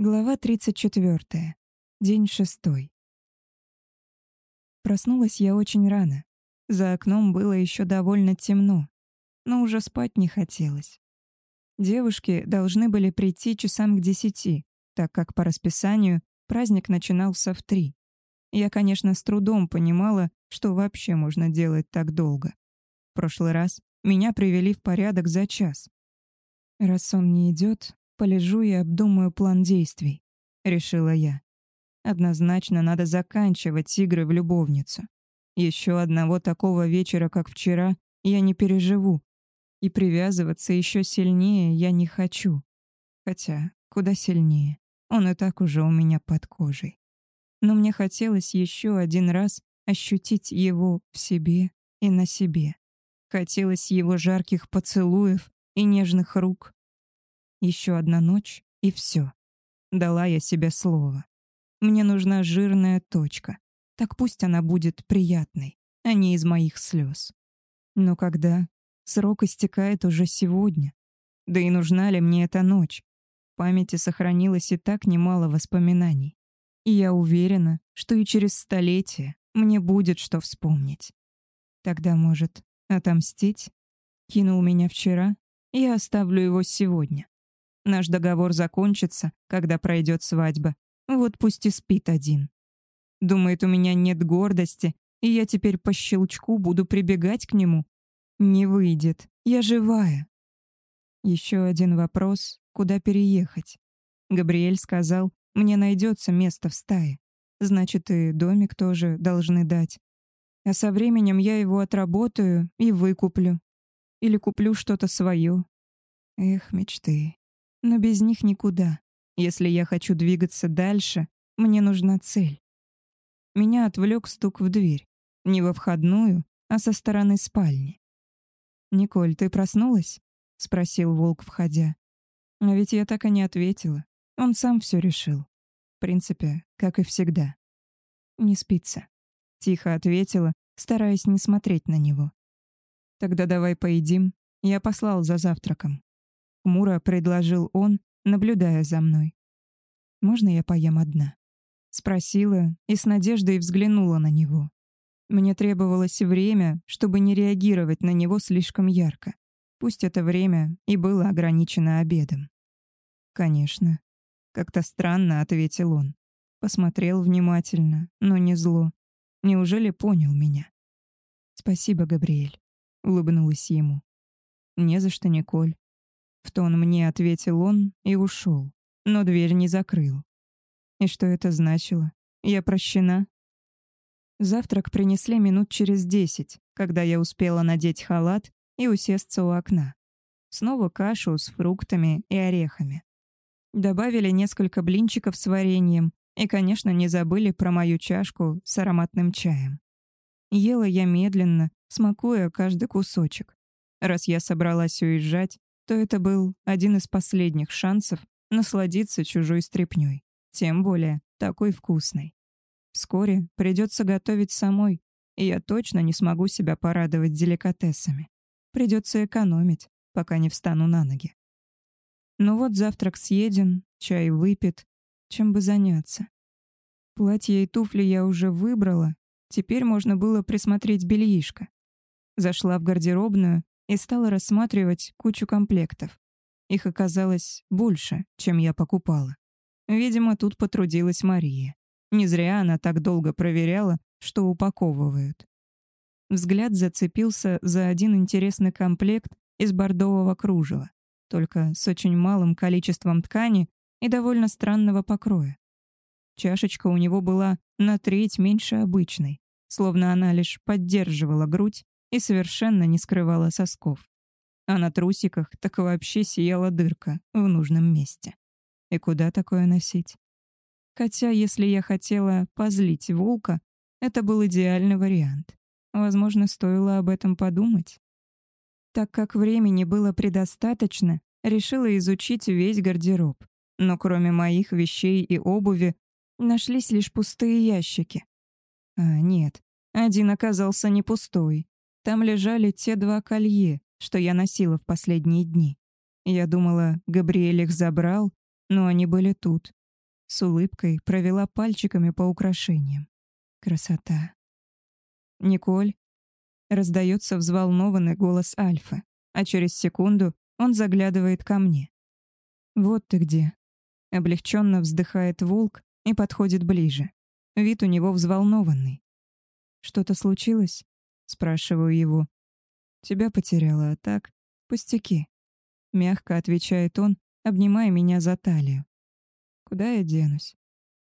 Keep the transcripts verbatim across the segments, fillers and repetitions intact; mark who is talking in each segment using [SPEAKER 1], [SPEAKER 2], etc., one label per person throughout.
[SPEAKER 1] Глава тридцать четвёртая. День шестой. Проснулась я очень рано. За окном было еще довольно темно, но уже спать не хотелось. Девушки должны были прийти часам к десяти, так как по расписанию праздник начинался в три. Я, конечно, с трудом понимала, что вообще можно делать так долго. В прошлый раз меня привели в порядок за час. Раз сон не идет, полежу и обдумаю план действий, решила я. Однозначно надо заканчивать игры в любовницу. Еще одного такого вечера, как вчера, я не переживу. И привязываться еще сильнее я не хочу. Хотя, куда сильнее. Он и так уже у меня под кожей. Но мне хотелось еще один раз ощутить его в себе и на себе. Хотелось его жарких поцелуев и нежных рук. Еще одна ночь, и все. Дала я себе слово. Мне нужна жирная точка. Так пусть она будет приятной, а не из моих слез. Но когда? Срок истекает уже сегодня. Да и нужна ли мне эта ночь? В памяти сохранилось и так немало воспоминаний. И я уверена, что и через столетие мне будет что вспомнить. Тогда, может, отомстить? Кинул меня вчера, и я оставлю его сегодня. Наш договор закончится, когда пройдет свадьба. Вот пусть и спит один. Думает, у меня нет гордости, и я теперь по щелчку буду прибегать к нему. Не выйдет. Я живая. Еще один вопрос: куда переехать? Габриэль сказал, мне найдется место в стае. Значит, и домик тоже должны дать. А со временем я его отработаю и выкуплю. Или куплю что-то свое. Эх, мечты. Но без них никуда. Если я хочу двигаться дальше, мне нужна цель. Меня отвлек стук в дверь. Не во входную, а со стороны спальни. «Николь, ты проснулась?» — спросил волк, входя. А ведь я так и не ответила. Он сам все решил. В принципе, как и всегда. «Не спится», — тихо ответила, стараясь не смотреть на него. «Тогда давай поедим. Я послал за завтраком». Хмуро предложил он, наблюдая за мной. «Можно я поем одна?» Спросила и с надеждой взглянула на него. Мне требовалось время, чтобы не реагировать на него слишком ярко. Пусть это время и было ограничено обедом. «Конечно». Как-то странно ответил он. Посмотрел внимательно, но не зло. Неужели понял меня? «Спасибо, Габриэль», — улыбнулась ему. «Не за что, Николь». В тон мне ответил он и ушел, но дверь не закрыл. И что это значило? Я прощена? Завтрак принесли минут через десять, когда я успела надеть халат и усесться у окна. Снова кашу с фруктами и орехами. Добавили несколько блинчиков с вареньем и, конечно, не забыли про мою чашку с ароматным чаем. Ела я медленно, смакуя каждый кусочек. Раз я собралась уезжать, то это был один из последних шансов насладиться чужой стряпнёй, тем более такой вкусной. Вскоре придется готовить самой, и я точно не смогу себя порадовать деликатесами. Придется экономить, пока не встану на ноги. Ну вот завтрак съеден, чай выпит, чем бы заняться. Платье и туфли я уже выбрала, теперь можно было присмотреть бельишко. Зашла в гардеробную и стала рассматривать кучу комплектов. Их оказалось больше, чем я покупала. Видимо, тут потрудилась Мария. Не зря она так долго проверяла, что упаковывают. Взгляд зацепился за один интересный комплект из бордового кружева, только с очень малым количеством ткани и довольно странного покроя. Чашечка у него была на треть меньше обычной, словно она лишь поддерживала грудь и совершенно не скрывала сосков. А на трусиках так вообще сияла дырка в нужном месте. И куда такое носить? Хотя, если я хотела позлить волка, это был идеальный вариант. Возможно, стоило об этом подумать. Так как времени было предостаточно, решила изучить весь гардероб. Но кроме моих вещей и обуви, нашлись лишь пустые ящики. А нет, один оказался не пустой. Там лежали те два колье, что я носила в последние дни. Я думала, Габриэль их забрал, но они были тут. С улыбкой провела пальчиками по украшениям. Красота. «Николь?» — раздается взволнованный голос Альфы, а через секунду он заглядывает ко мне. «Вот ты где». Облегченно вздыхает волк и подходит ближе. Вид у него взволнованный. «Что-то случилось?» — спрашиваю его. «Тебя потеряла, а так? Пустяки». Мягко отвечает он, обнимая меня за талию. «Куда я денусь?»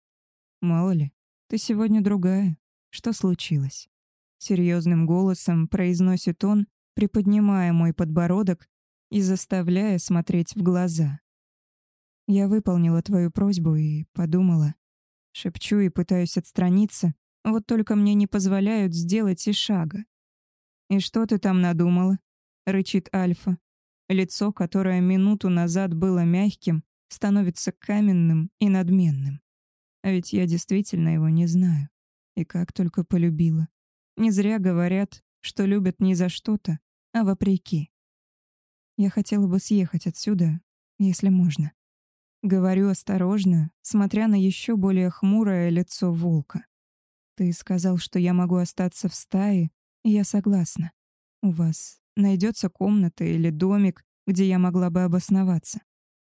[SPEAKER 1] «Мало ли, ты сегодня другая. Что случилось?» Серьезным голосом произносит он, приподнимая мой подбородок и заставляя смотреть в глаза. «Я выполнила твою просьбу и подумала». Шепчу и пытаюсь отстраниться, вот только мне не позволяют сделать и шага. «И что ты там надумала?» — рычит Альфа. Лицо, которое минуту назад было мягким, становится каменным и надменным. А ведь я действительно его не знаю. И как только полюбила. Не зря говорят, что любят не за что-то, а вопреки. Я хотела бы съехать отсюда, если можно. Говорю осторожно, смотря на еще более хмурое лицо волка. Ты сказал, что я могу остаться в стае, и я согласна. У вас найдется комната или домик, где я могла бы обосноваться.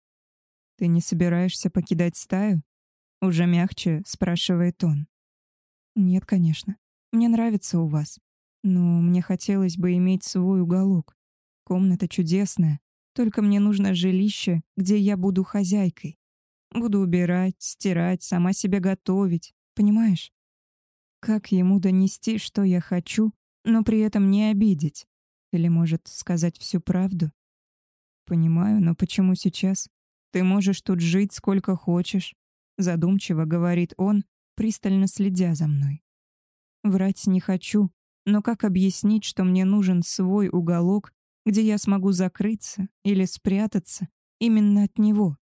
[SPEAKER 1] Ты не собираешься покидать стаю? Уже мягче спрашивает он. Нет, конечно. Мне нравится у вас. Но мне хотелось бы иметь свой уголок. Комната чудесная, только мне нужно жилище, где я буду хозяйкой. Буду убирать, стирать, сама себе готовить. Понимаешь? Как ему донести, что я хочу, но при этом не обидеть? Или, может, сказать всю правду? Понимаю, но почему сейчас? Ты можешь тут жить сколько хочешь. Задумчиво говорит он, пристально следя за мной. Врать не хочу, но как объяснить, что мне нужен свой уголок, где я смогу закрыться или спрятаться именно от него?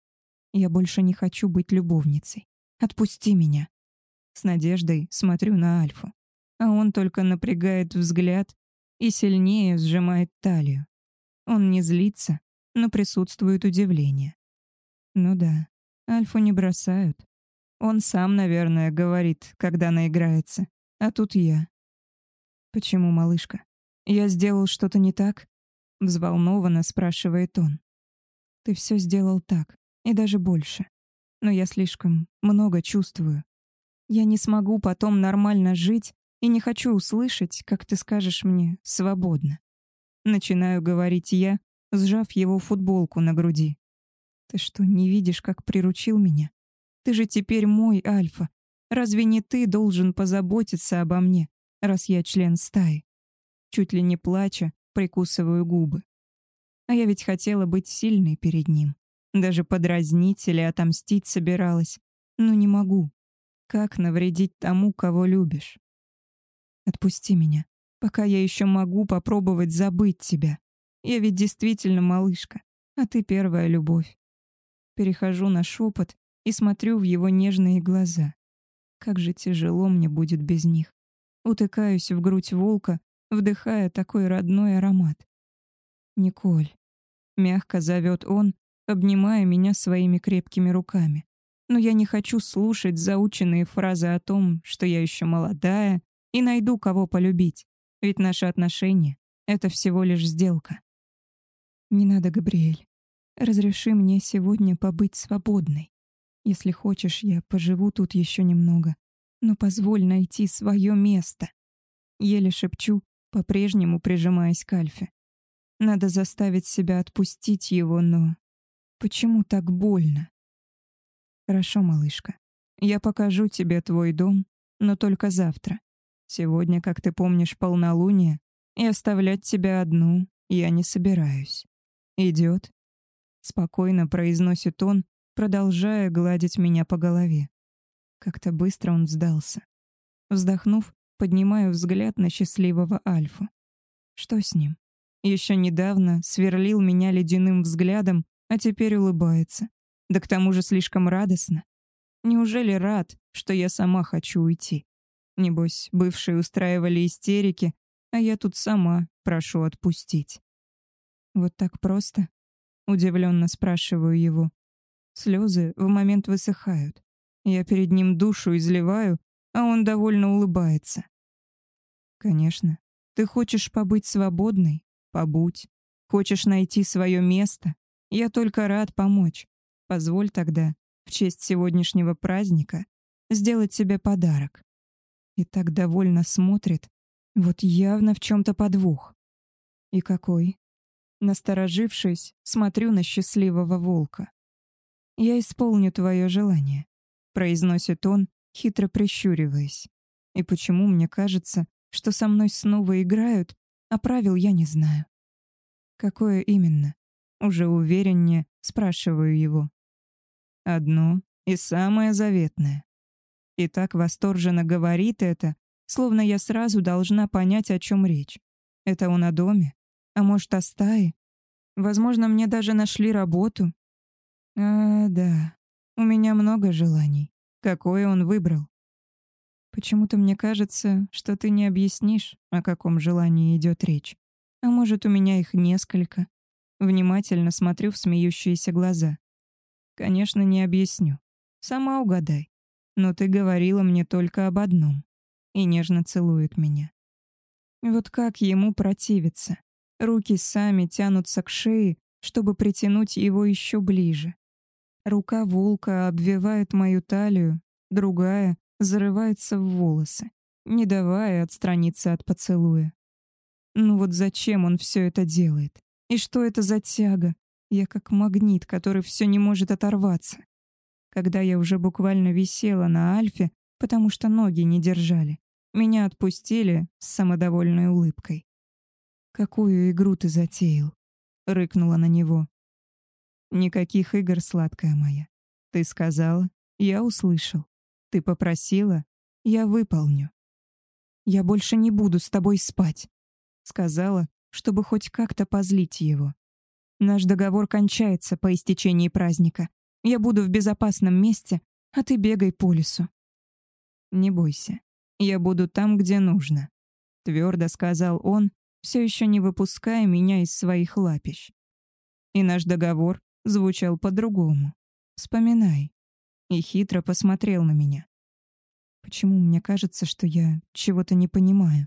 [SPEAKER 1] Я больше не хочу быть любовницей. Отпусти меня. С надеждой смотрю на Альфу, а он только напрягает взгляд и сильнее сжимает талию. Он не злится, но присутствует удивление. Ну да, Альфу не бросают. Он сам, наверное, говорит, когда наиграется. А тут я. «Почему, малышка? Я сделал что-то не так?» Взволнованно спрашивает он. «Ты все сделал так, и даже больше. Но я слишком много чувствую. Я не смогу потом нормально жить и не хочу услышать, как ты скажешь мне «свободно». Начинаю говорить я, сжав его футболку на груди. «Ты что, не видишь, как приручил меня? Ты же теперь мой Альфа. Разве не ты должен позаботиться обо мне, раз я член стаи?» Чуть ли не плача, прикусываю губы. А я ведь хотела быть сильной перед ним. Даже подразнить или отомстить собиралась. Но не могу. Как навредить тому, кого любишь? Отпусти меня, пока я еще могу попробовать забыть тебя. Я ведь действительно малышка, а ты первая любовь. Перехожу на шепот и смотрю в его нежные глаза. Как же тяжело мне будет без них. Утыкаюсь в грудь волка, вдыхая такой родной аромат. «Николь», — мягко зовет он, обнимая меня своими крепкими руками. Но я не хочу слушать заученные фразы о том, что я еще молодая и найду кого полюбить, ведь наши отношения — это всего лишь сделка. «Не надо, Габриэль. Разреши мне сегодня побыть свободной. Если хочешь, я поживу тут еще немного, но позволь найти свое место». Еле шепчу, по-прежнему прижимаясь к Альфе. Надо заставить себя отпустить его, но... Почему так больно? Хорошо, малышка. Я покажу тебе твой дом, но только завтра. Сегодня, как ты помнишь, полнолуние, и оставлять тебя одну я не собираюсь. Идет? Спокойно произносит он, продолжая гладить меня по голове. Как-то быстро он сдался. Вздохнув, поднимаю взгляд на счастливого Альфу. Что с ним? Еще недавно сверлил меня ледяным взглядом, а теперь улыбается. Да к тому же слишком радостно. Неужели рад, что я сама хочу уйти? Небось, бывшие устраивали истерики, а я тут сама прошу отпустить. Вот так просто? Удивленно спрашиваю его. Слезы в момент высыхают, Я перед ним душу изливаю, а он довольно улыбается. Конечно, ты хочешь побыть свободной? Побудь. Хочешь найти свое место? Я только рад помочь. Позволь тогда, в честь сегодняшнего праздника, сделать себе подарок. И так довольно смотрит. Вот явно в чем-то подвох. И какой? Насторожившись, смотрю на счастливого волка. «Я исполню твое желание», — произносит он, хитро прищуриваясь. И почему мне кажется, что со мной снова играют, а правил я не знаю. «Какое именно?» — уже увереннее спрашиваю его. «Одно и самое заветное». И так восторженно говорит это, словно я сразу должна понять, о чем речь. Это он о доме? А может, о стае? Возможно, мне даже нашли работу. А, да, у меня много желаний. Какое он выбрал? Почему-то мне кажется, что ты не объяснишь, о каком желании идет речь. А может, у меня их несколько. Внимательно смотрю в смеющиеся глаза. Конечно, не объясню. Сама угадай. Но ты говорила мне только об одном. И нежно целует меня. Вот как ему противиться? Руки сами тянутся к шее, чтобы притянуть его еще ближе. Рука волка обвивает мою талию, другая зарывается в волосы, не давая отстраниться от поцелуя. Ну вот зачем он все это делает? И что это за тяга? Я как магнит, который все не может оторваться. Когда я уже буквально висела на Альфе, потому что ноги не держали, меня отпустили с самодовольной улыбкой. «Какую игру ты затеял?» — рыкнула на него. «Никаких игр, сладкая моя. Ты сказала, я услышал. Ты попросила, я выполню. Я больше не буду с тобой спать», — сказала, чтобы хоть как-то позлить его. «Наш договор кончается по истечении праздника. Я буду в безопасном месте, а ты бегай по лесу». «Не бойся, я буду там, где нужно», — твердо сказал он, все еще не выпуская меня из своих лапищ. И наш договор звучал по-другому. Вспоминай. И хитро посмотрел на меня. Почему мне кажется, что я чего-то не понимаю?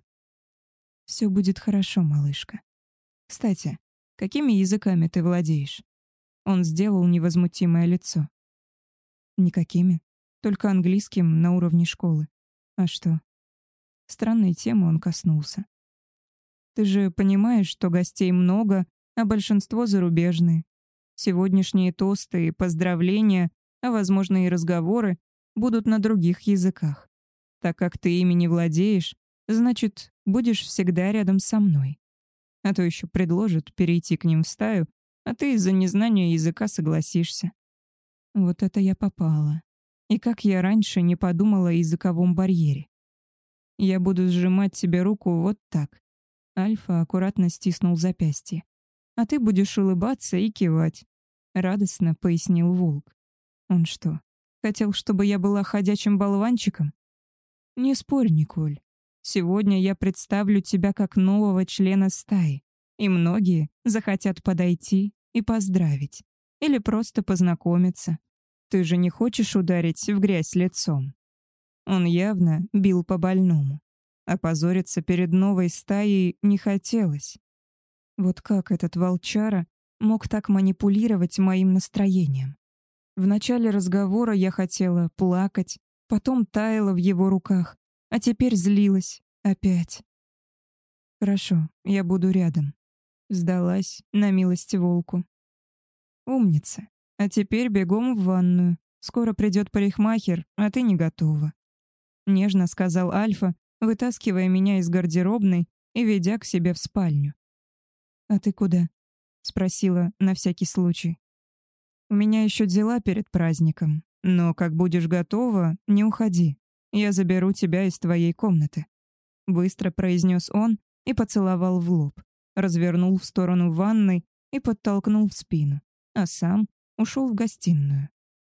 [SPEAKER 1] Все будет хорошо, малышка. Кстати, какими языками ты владеешь? Он сделал невозмутимое лицо. Никакими. Только английским на уровне школы. А что? Странной темы он коснулся. Ты же понимаешь, что гостей много, а большинство зарубежные. Сегодняшние тосты и поздравления, а возможно и разговоры, будут на других языках. Так как ты ими не владеешь, значит, будешь всегда рядом со мной. А то еще предложат перейти к ним в стаю, а ты из-за незнания языка согласишься. Вот это я попала. И как я раньше не подумала о языковом барьере. Я буду сжимать тебе руку вот так. Альфа аккуратно стиснул запястье. «А ты будешь улыбаться и кивать», — радостно пояснил волк. «Он что, хотел, чтобы я была ходячим болванчиком?» «Не спорь, Николь. Сегодня я представлю тебя как нового члена стаи, и многие захотят подойти и поздравить. Или просто познакомиться. Ты же не хочешь ударить в грязь лицом?» Он явно бил по больному. Опозориться перед новой стаей не хотелось. Вот как этот волчара мог так манипулировать моим настроением? В начале разговора я хотела плакать, потом таяла в его руках, а теперь злилась опять. «Хорошо, я буду рядом», — сдалась на милость волку. «Умница. А теперь бегом в ванную. Скоро придет парикмахер, а ты не готова», — нежно сказал Альфа, вытаскивая меня из гардеробной и ведя к себе в спальню. «А ты куда?» — спросила на всякий случай. «У меня еще дела перед праздником, но как будешь готова, не уходи. Я заберу тебя из твоей комнаты», — быстро произнес он и поцеловал в лоб, развернул в сторону ванной и подтолкнул в спину, а сам ушел в гостиную.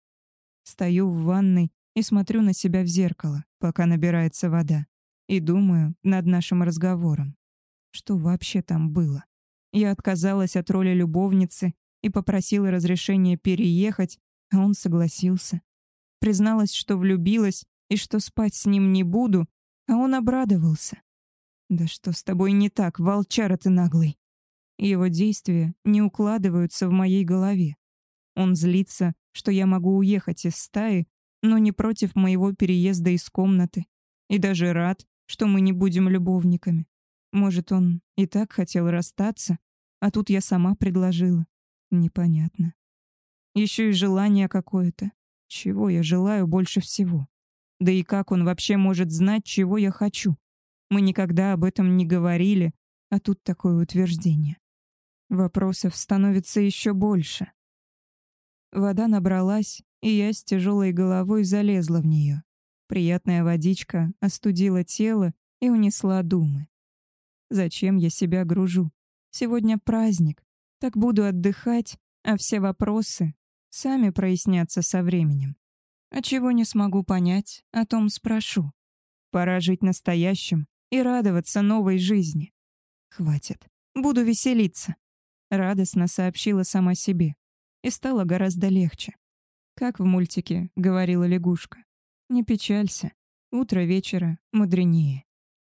[SPEAKER 1] Стою в ванной и смотрю на себя в зеркало, пока набирается вода. И думаю над нашим разговором. Что вообще там было? Я отказалась от роли любовницы и попросила разрешения переехать, а он согласился. призналась, что влюбилась и что спать с ним не буду, а он обрадовался. Да что с тобой не так, волчара ты наглый? Его действия не укладываются в моей голове. Он злится, что я могу уехать из стаи, но не против моего переезда из комнаты. И даже рад, что мы не будем любовниками. Может, он и так хотел расстаться, а тут я сама предложила. Непонятно. Еще и желание какое-то. Чего я желаю больше всего? Да и как он вообще может знать, чего я хочу? Мы никогда об этом не говорили, а тут такое утверждение. Вопросов становится еще больше. Вода набралась, и я с тяжелой головой залезла в нее. Приятная водичка остудила тело и унесла думы. Зачем я себя гружу? Сегодня праздник. Так буду отдыхать, а все вопросы сами прояснятся со временем. А чего не смогу понять, о том спрошу. Пора жить настоящим и радоваться новой жизни. Хватит. Буду веселиться. Радостно сообщила сама себе. И стало гораздо легче. Как в мультике говорила лягушка. Не печалься. Утро вечера мудренее.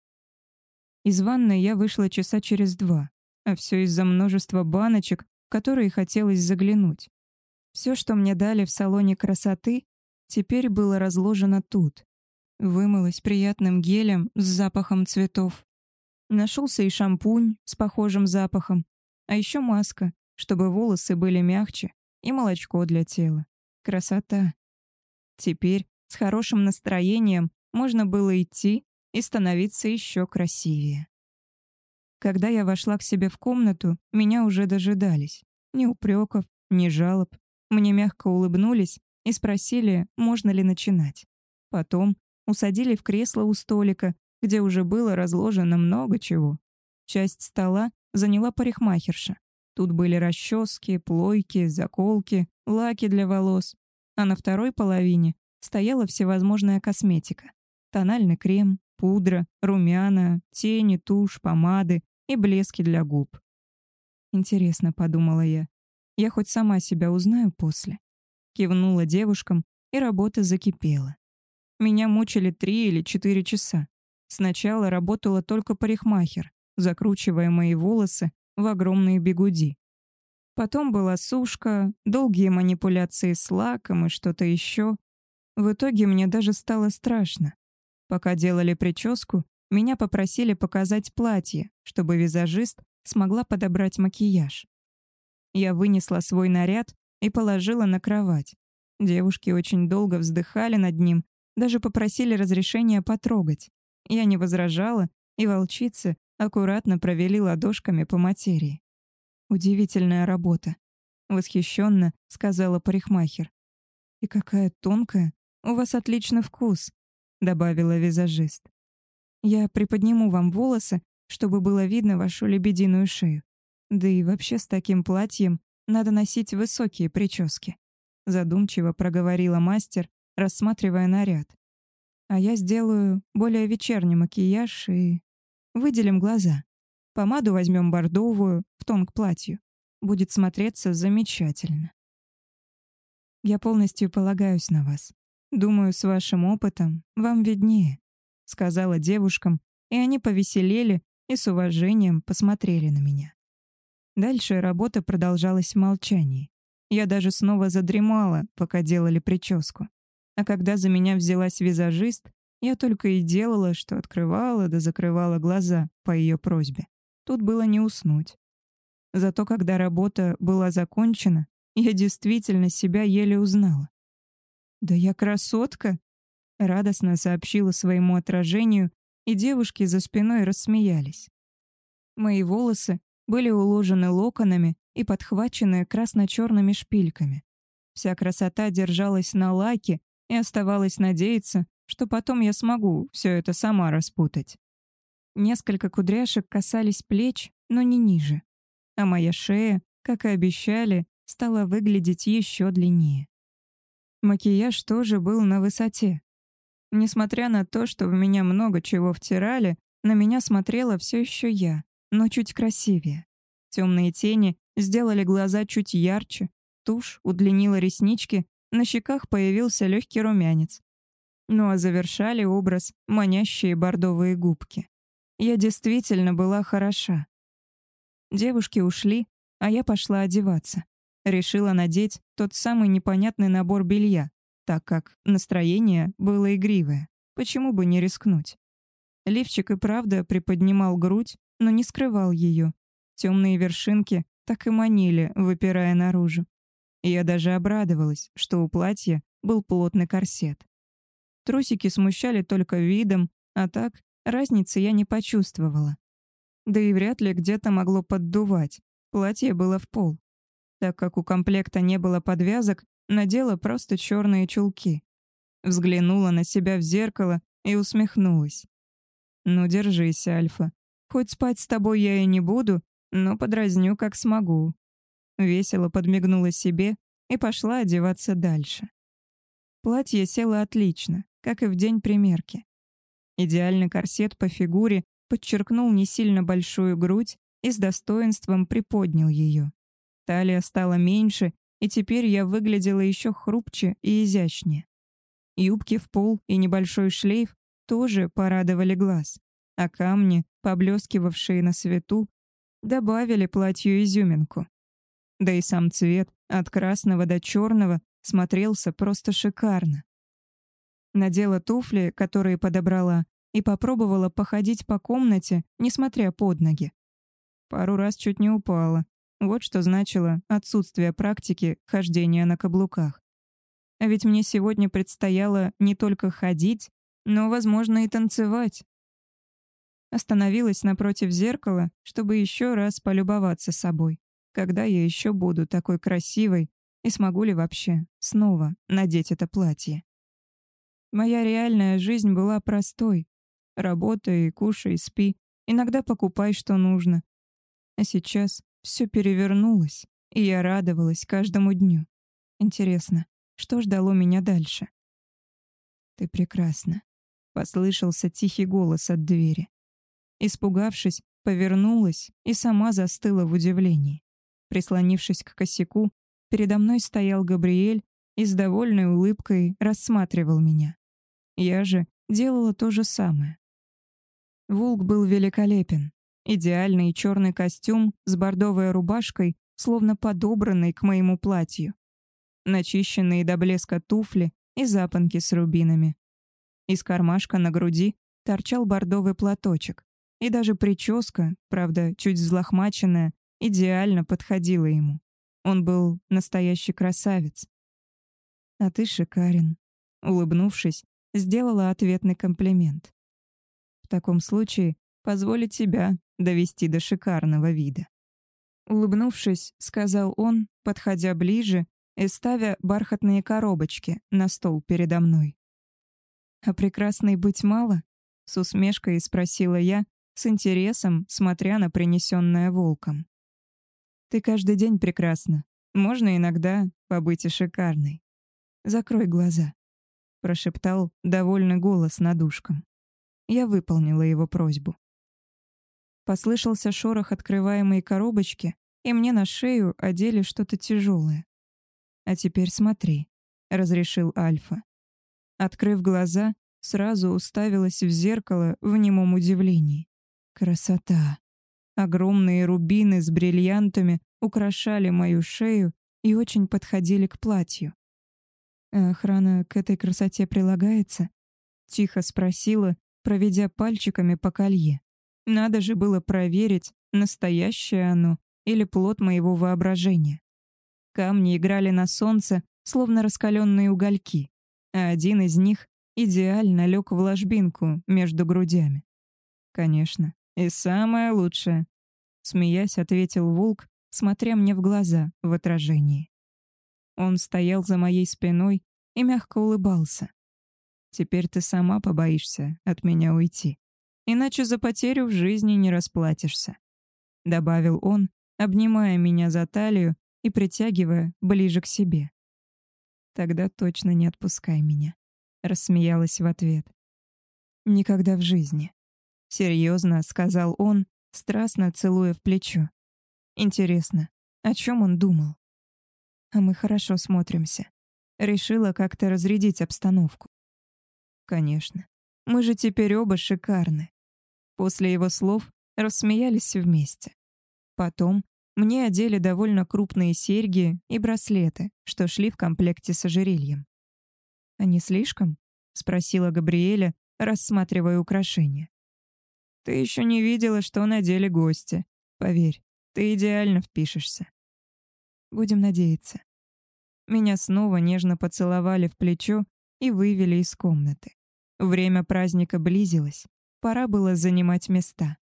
[SPEAKER 1] Из ванной я вышла часа через два, а все из-за множества баночек, в которые хотелось заглянуть. Все, что мне дали в салоне красоты, теперь было разложено тут. Вымылась приятным гелем с запахом цветов. Нашелся и шампунь с похожим запахом, а еще маска, чтобы волосы были мягче, и молочко для тела. Красота. Теперь с хорошим настроением можно было идти и становиться еще красивее. Когда я вошла к себе в комнату, меня уже дожидались. Ни упреков, ни жалоб. Мне мягко улыбнулись и спросили, можно ли начинать. Потом усадили в кресло у столика, где уже было разложено много чего. Часть стола заняла парикмахерша. Тут были расчески, плойки, заколки, лаки для волос. А на второй половине стояла всевозможная косметика. Тональный крем, пудра, румяна, тени, тушь, помады и блески для губ. Интересно, подумала я, я хоть сама себя узнаю после. Кивнула девушкам, и работа закипела. Меня мучили три или четыре часа. Сначала работала только парикмахер, закручивая мои волосы в огромные бигуди. Потом была сушка, долгие манипуляции с лаком и что-то еще. В итоге мне даже стало страшно. Пока делали прическу, меня попросили показать платье, чтобы визажист смогла подобрать макияж. Я вынесла свой наряд и положила на кровать. Девушки очень долго вздыхали над ним, даже попросили разрешения потрогать. Я не возражала, и волчицы аккуратно провели ладошками по материи. «Удивительная работа», — восхищенно сказала парикмахер. «И какая тонкая, у вас отличный вкус», — добавила визажист. «Я приподниму вам волосы, чтобы было видно вашу лебединую шею. Да и вообще с таким платьем надо носить высокие прически», — задумчиво проговорила мастер, рассматривая наряд. «А я сделаю более вечерний макияж и выделим глаза. Помаду возьмем бордовую, в тон к платью. Будет смотреться замечательно. Я полностью полагаюсь на вас. Думаю, с вашим опытом вам виднее», — сказала девушкам, и они повеселели и с уважением посмотрели на меня. Дальше работа продолжалась в молчании. Я даже снова задремала, пока делали прическу. А когда за меня взялась визажист, я только и делала, что открывала да закрывала глаза по ее просьбе. Тут было не уснуть. Зато когда работа была закончена, я действительно себя еле узнала. «Да я красотка!» — радостно сообщила своему отражению, и девушки за спиной рассмеялись. Мои волосы были уложены локонами и подхвачены красно-черными шпильками. Вся красота держалась на лаке, и оставалось надеяться, что потом я смогу все это сама распутать. Несколько кудряшек касались плеч, но не ниже. А моя шея, как и обещали, стала выглядеть еще длиннее. Макияж тоже был на высоте. Несмотря на то, что в меня много чего втирали, на меня смотрела все еще я, но чуть красивее. Темные тени сделали глаза чуть ярче, тушь удлинила реснички На щеках появился легкий румянец. Ну а завершали образ манящие бордовые губки. Я действительно была хороша. Девушки ушли, а я пошла одеваться. Решила надеть тот самый непонятный набор белья, так как настроение было игривое. Почему бы не рискнуть? Лифчик и правда приподнимал грудь, но не скрывал ее. Темные вершинки так и манили, выпирая наружу. И я даже обрадовалась, что у платья был плотный корсет. Трусики смущали только видом, а так разницы я не почувствовала. Да и вряд ли где-то могло поддувать. Платье было в пол. Так как у комплекта не было подвязок, надела просто черные чулки. Взглянула на себя в зеркало и усмехнулась. «Ну, держись, Альфа. Хоть спать с тобой я и не буду, но подразню, как смогу». Весело подмигнула себе и пошла одеваться дальше. Платье село отлично, как и в день примерки. Идеальный корсет по фигуре подчеркнул не сильно большую грудь и с достоинством приподнял ее. Талия стала меньше, и теперь я выглядела еще хрупче и изящнее. Юбки в пол и небольшой шлейф тоже порадовали глаз, а камни, поблескивавшие на свету, добавили платью изюминку. Да и сам цвет от красного до черного смотрелся просто шикарно. Надела туфли, которые подобрала, и попробовала походить по комнате, несмотря под ноги. Пару раз чуть не упала. Вот что значило отсутствие практики хождения на каблуках. А ведь мне сегодня предстояло не только ходить, но, возможно, и танцевать. Остановилась напротив зеркала, чтобы еще раз полюбоваться собой. Когда я еще буду такой красивой и смогу ли вообще снова надеть это платье? Моя реальная жизнь была простой. Работай, кушай, спи, иногда покупай, что нужно. А сейчас все перевернулось, и я радовалась каждому дню. Интересно, что ждало меня дальше? «Ты прекрасна», — послышался тихий голос от двери. Испугавшись, повернулась и сама застыла в удивлении. Прислонившись к косяку, передо мной стоял Габриэль и с довольной улыбкой рассматривал меня. Я же делала то же самое. Вулк был великолепен. Идеальный черный костюм с бордовой рубашкой, словно подобранный к моему платью. Начищенные до блеска туфли и запонки с рубинами. Из кармашка на груди торчал бордовый платочек, и даже прическа, правда, чуть взлохмаченная, идеально подходила ему. Он был настоящий красавец. «А ты шикарен», — улыбнувшись, сделала ответный комплимент. «В таком случае позволю тебя довести до шикарного вида». Улыбнувшись, сказал он, подходя ближе и ставя бархатные коробочки на стол передо мной. «А прекрасной быть мало?» — с усмешкой спросила я, с интересом смотря на принесенное волком. «Ты каждый день прекрасна. Можно иногда побыть и шикарной. Закрой глаза», — прошептал довольный голос над ушком. Я выполнила его просьбу. Послышался шорох открываемой коробочки, и мне на шею одели что-то тяжелое. «А теперь смотри», — разрешил Альфа. Открыв глаза, сразу уставилась в зеркало в немом удивлении. Красота! Огромные рубины с бриллиантами украшали мою шею и очень подходили к платью. «А охрана к этой красоте прилагается?» — тихо спросила, проведя пальчиками по колье. Надо же было проверить, настоящее оно или плод моего воображения. Камни играли на солнце, словно раскаленные угольки, а один из них идеально лег в ложбинку между грудями. «Конечно, и самое лучшее», — смеясь, ответил волк, смотря мне в глаза в отражении. Он стоял за моей спиной и мягко улыбался. «Теперь ты сама побоишься от меня уйти, иначе за потерю в жизни не расплатишься», — добавил он, обнимая меня за талию и притягивая ближе к себе. «Тогда точно не отпускай меня», — рассмеялась в ответ. «Никогда в жизни», — серьезно сказал он, страстно целуя в плечо. Интересно, о чем он думал? «А мы хорошо смотримся», Решила как-то разрядить обстановку. Конечно, мы же теперь оба шикарны. После его слов рассмеялись вместе. Потом мне одели довольно крупные серьги и браслеты, что шли в комплекте с ожерельем. «А не слишком?» — спросила Габриэля, рассматривая украшения. «Ты еще не видела, что надели гости. Поверь, ты идеально впишешься». «Будем надеяться». Меня снова нежно поцеловали в плечо и вывели из комнаты. Время праздника близилось, пора было занимать места.